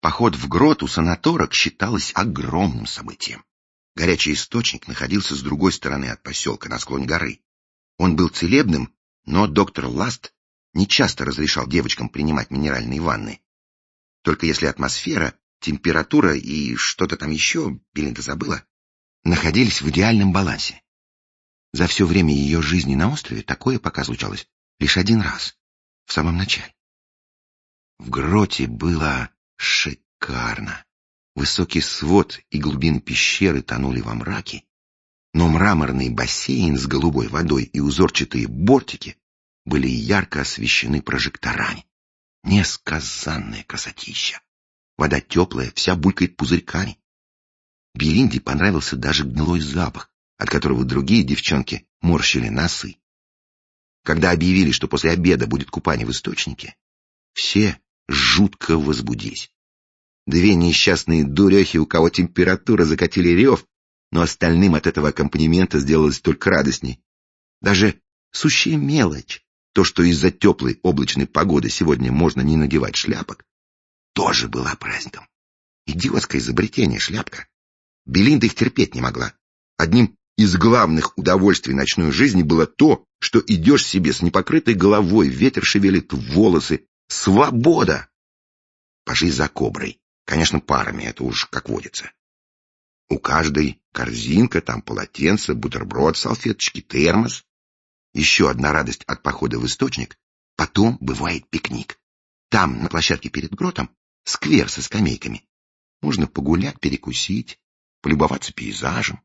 Поход в грот у санаторок считалось огромным событием. Горячий источник находился с другой стороны от поселка, на склоне горы. Он был целебным, но доктор Ласт нечасто разрешал девочкам принимать минеральные ванны. Только если атмосфера, температура и что-то там еще, Белинда забыла, находились в идеальном балансе. За все время ее жизни на острове такое пока случалось лишь один раз, в самом начале. В гроте было шикарно. Высокий свод и глубины пещеры тонули во мраке, но мраморный бассейн с голубой водой и узорчатые бортики были ярко освещены прожекторами. Несказанная красотища. Вода теплая, вся булькает пузырьками. Белинде понравился даже гнилой запах, от которого другие девчонки морщили носы. Когда объявили, что после обеда будет купание в источнике, все жутко возбудились. Две несчастные дурехи, у кого температура, закатили рев, но остальным от этого аккомпанемента сделалось только радостней. Даже сущая мелочь, то, что из-за теплой облачной погоды сегодня можно не надевать шляпок, тоже была праздником. Идиотское изобретение шляпка. Белинда их терпеть не могла. Одним из главных удовольствий ночной жизни было то, что идешь себе с непокрытой головой, ветер шевелит волосы. Свобода! Пошли за коброй. Конечно, парами, это уж как водится. У каждой корзинка, там полотенце, бутерброд, салфеточки, термос. Еще одна радость от похода в источник. Потом бывает пикник. Там, на площадке перед гротом, сквер со скамейками. Можно погулять, перекусить, полюбоваться пейзажем.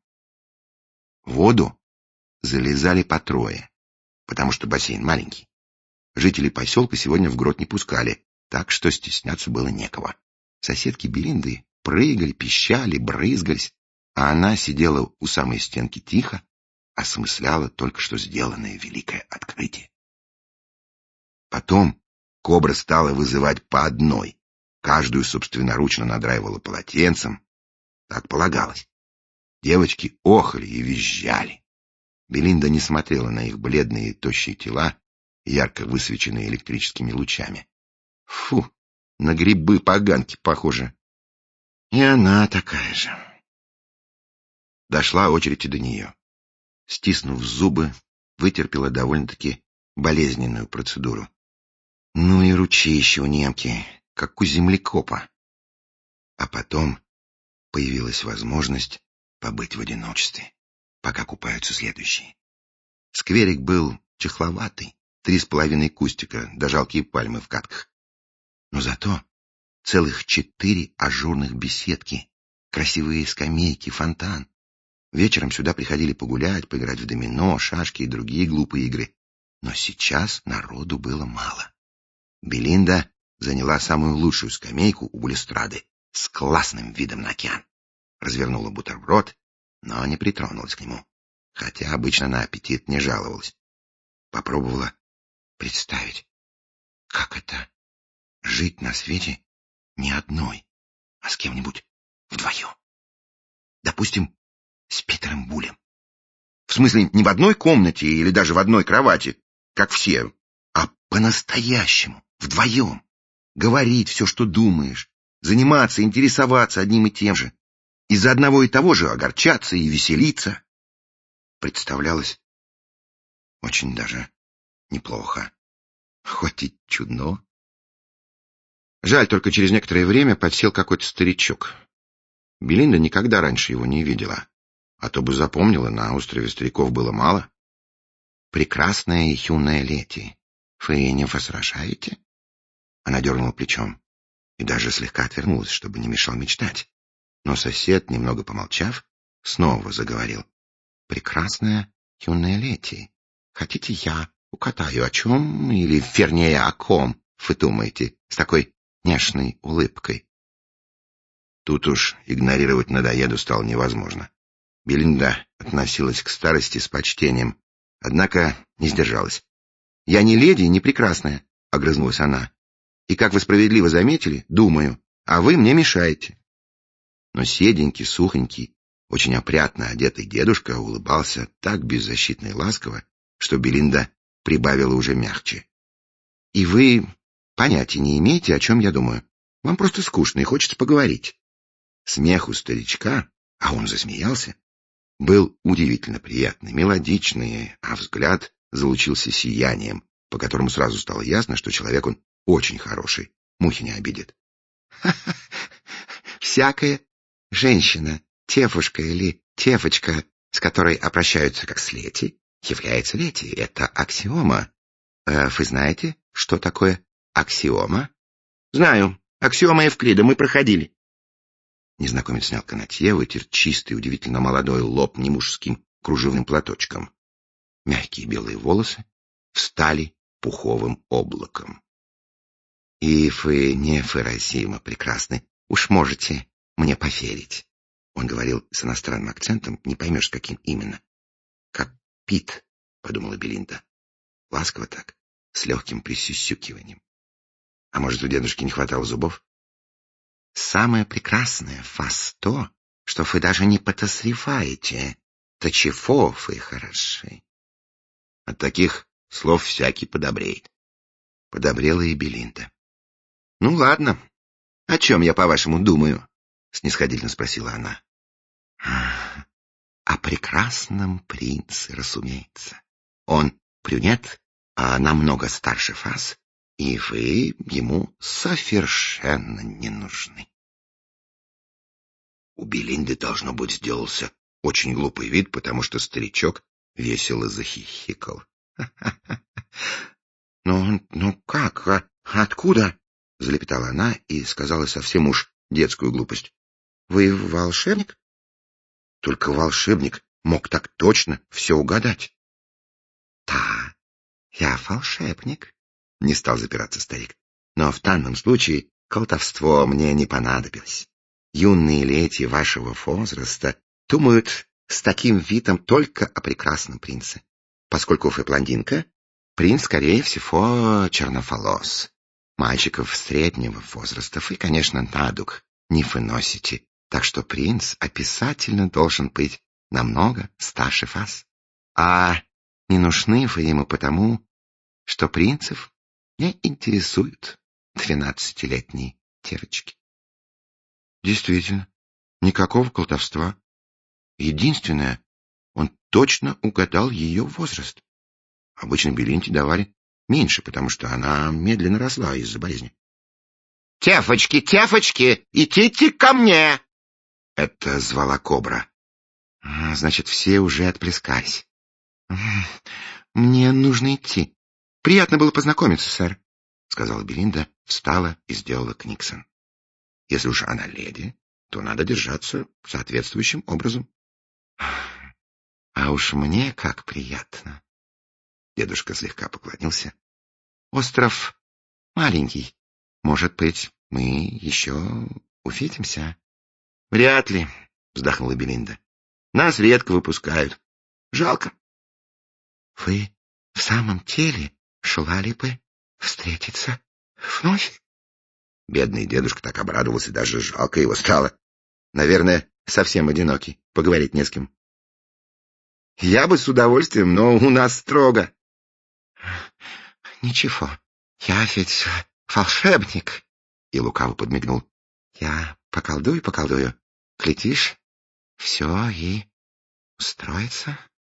В воду залезали по трое, потому что бассейн маленький. Жители поселка сегодня в грот не пускали, так что стесняться было некого. Соседки Белинды прыгали, пищали, брызгались, а она сидела у самой стенки тихо, осмысляла только что сделанное великое открытие. Потом кобра стала вызывать по одной, каждую собственноручно надраивала полотенцем. Так полагалось. Девочки охали и визжали. Белинда не смотрела на их бледные тощие тела, ярко высвеченные электрическими лучами. Фу, на грибы-поганки похоже. И она такая же. Дошла очередь и до нее. Стиснув зубы, вытерпела довольно-таки болезненную процедуру. Ну и ручище у немки, как у землекопа. А потом появилась возможность побыть в одиночестве, пока купаются следующие. Скверик был чахловатый, 3,5 кустика, да жалкие пальмы в катках. Но зато целых 4 ажурных беседки, красивые скамейки, фонтан. Вечером сюда приходили погулять, поиграть в домино, шашки и другие глупые игры. Но сейчас народу было мало. Белинда заняла самую лучшую скамейку у балюстрады с классным видом на океан. Развернула бутерброд, но не притронулась к нему, хотя обычно на аппетит не жаловалась. Попробовала представить, как это — жить на свете не одной, а с кем-нибудь вдвоем. Допустим, с Питером Булем. В смысле, не в одной комнате или даже в одной кровати, как все, а по-настоящему, вдвоем. Говорить все, что думаешь, заниматься, интересоваться одним и тем же. Из-за одного и того же огорчаться и веселиться. Представлялось очень даже неплохо. Хоть и чудно. Жаль, только через некоторое время подсел какой-то старичок. Белинда никогда раньше его не видела. А то бы запомнила, на острове стариков было мало. «Прекрасная и юная леди, вы не возражаете?» Она дернула плечом и даже слегка отвернулась, чтобы не мешал мечтать. Но сосед, немного помолчав, снова заговорил. «Прекрасная юная леди, хотите я укатаю о чем, или, вернее, о ком, вы думаете, с такой нежной улыбкой?» Тут уж игнорировать надоеду стало невозможно. Белинда относилась к старости с почтением, однако не сдержалась. «Я не леди и не прекрасная», — огрызнулась она. «И, как вы справедливо заметили, думаю, а вы мне мешаете». Но седенький, сухонький, очень опрятно одетый дедушка улыбался так беззащитно и ласково, что Белинда прибавила уже мягче. «И вы понятия не имеете, о чем я думаю. Вам просто скучно и хочется поговорить. Смех у старичка, а он засмеялся, был удивительно приятный, мелодичный, а взгляд залучился сиянием, по которому сразу стало ясно, что человек он очень хороший, мухи не обидит. Всякая женщина, тефушка или тефочка, с которой обращаются как с леди, является леди. Это аксиома. Вы знаете, что такое аксиома? Знаю. Аксиома Евклида мы проходили. Незнакомец снял канатье, вытер чистый, удивительно молодой лоб немужским кружевным платочком. Мягкие белые волосы встали пуховым облаком. И вы невыразимо прекрасны. Уж можете мне поверить. Он говорил с иностранным акцентом, не поймешь, каким именно. Как Пит, подумала Белинда. Ласково так, с легким присюсюкиванием. А может, у дедушки не хватало зубов? Самое прекрасное в вас то, что вы даже не подозреваете, до чего вы хороши. От таких слов всякий подобреет. Подобрела и Белинда. — Ну, ладно. О чем я, по-вашему, думаю? — снисходительно спросила она. — О прекрасном принце, разумеется. Он брюнет, а намного старше вас, и вы ему совершенно не нужны. У Белинды, должно быть, сделался очень глупый вид, потому что старичок весело захихикал. — Ну как? Откуда? — залепетала она и сказала совсем уж детскую глупость. — Вы волшебник? Только волшебник мог так точно все угадать. — Да, я волшебник, — не стал запираться старик. Но в данном случае колдовство мне не понадобилось. Юные леди вашего возраста думают с таким видом только о прекрасном принце. Поскольку вы блондинка, принц, скорее всего, черноволос. Мальчиков среднего возраста вы, конечно, на дух не выносите, так что принц обязательно должен быть намного старше вас. А не нужны вы ему потому, что принцев не интересуют 12-летние девочки. Действительно, никакого колдовства. Единственное, он точно угадал ее возраст. Обычно Белинде давали меньше, потому что она медленно росла из-за болезни. — Тефочки, тефочки, идите ко мне! — это звала кобра. — Значит, все уже отплескались. — Мне нужно идти. Приятно было познакомиться, сэр, — сказала Белинда, встала и сделала книксон. Если уж она леди, то надо держаться соответствующим образом. — А уж мне как приятно. Дедушка слегка поклонился. — Остров маленький. Может быть, мы еще увидимся? — Вряд ли, — вздохнула Белинда. — Нас редко выпускают. Жалко. — Вы в самом деле желали бы встретиться вновь? Бедный дедушка так обрадовался, даже жалко его стало. Наверное, совсем одинокий, поговорить не с кем. — Я бы с удовольствием, но у нас строго. — Ничего, я ведь волшебник, — и лукаво подмигнул. — Я поколдую, глядишь, все и устроится.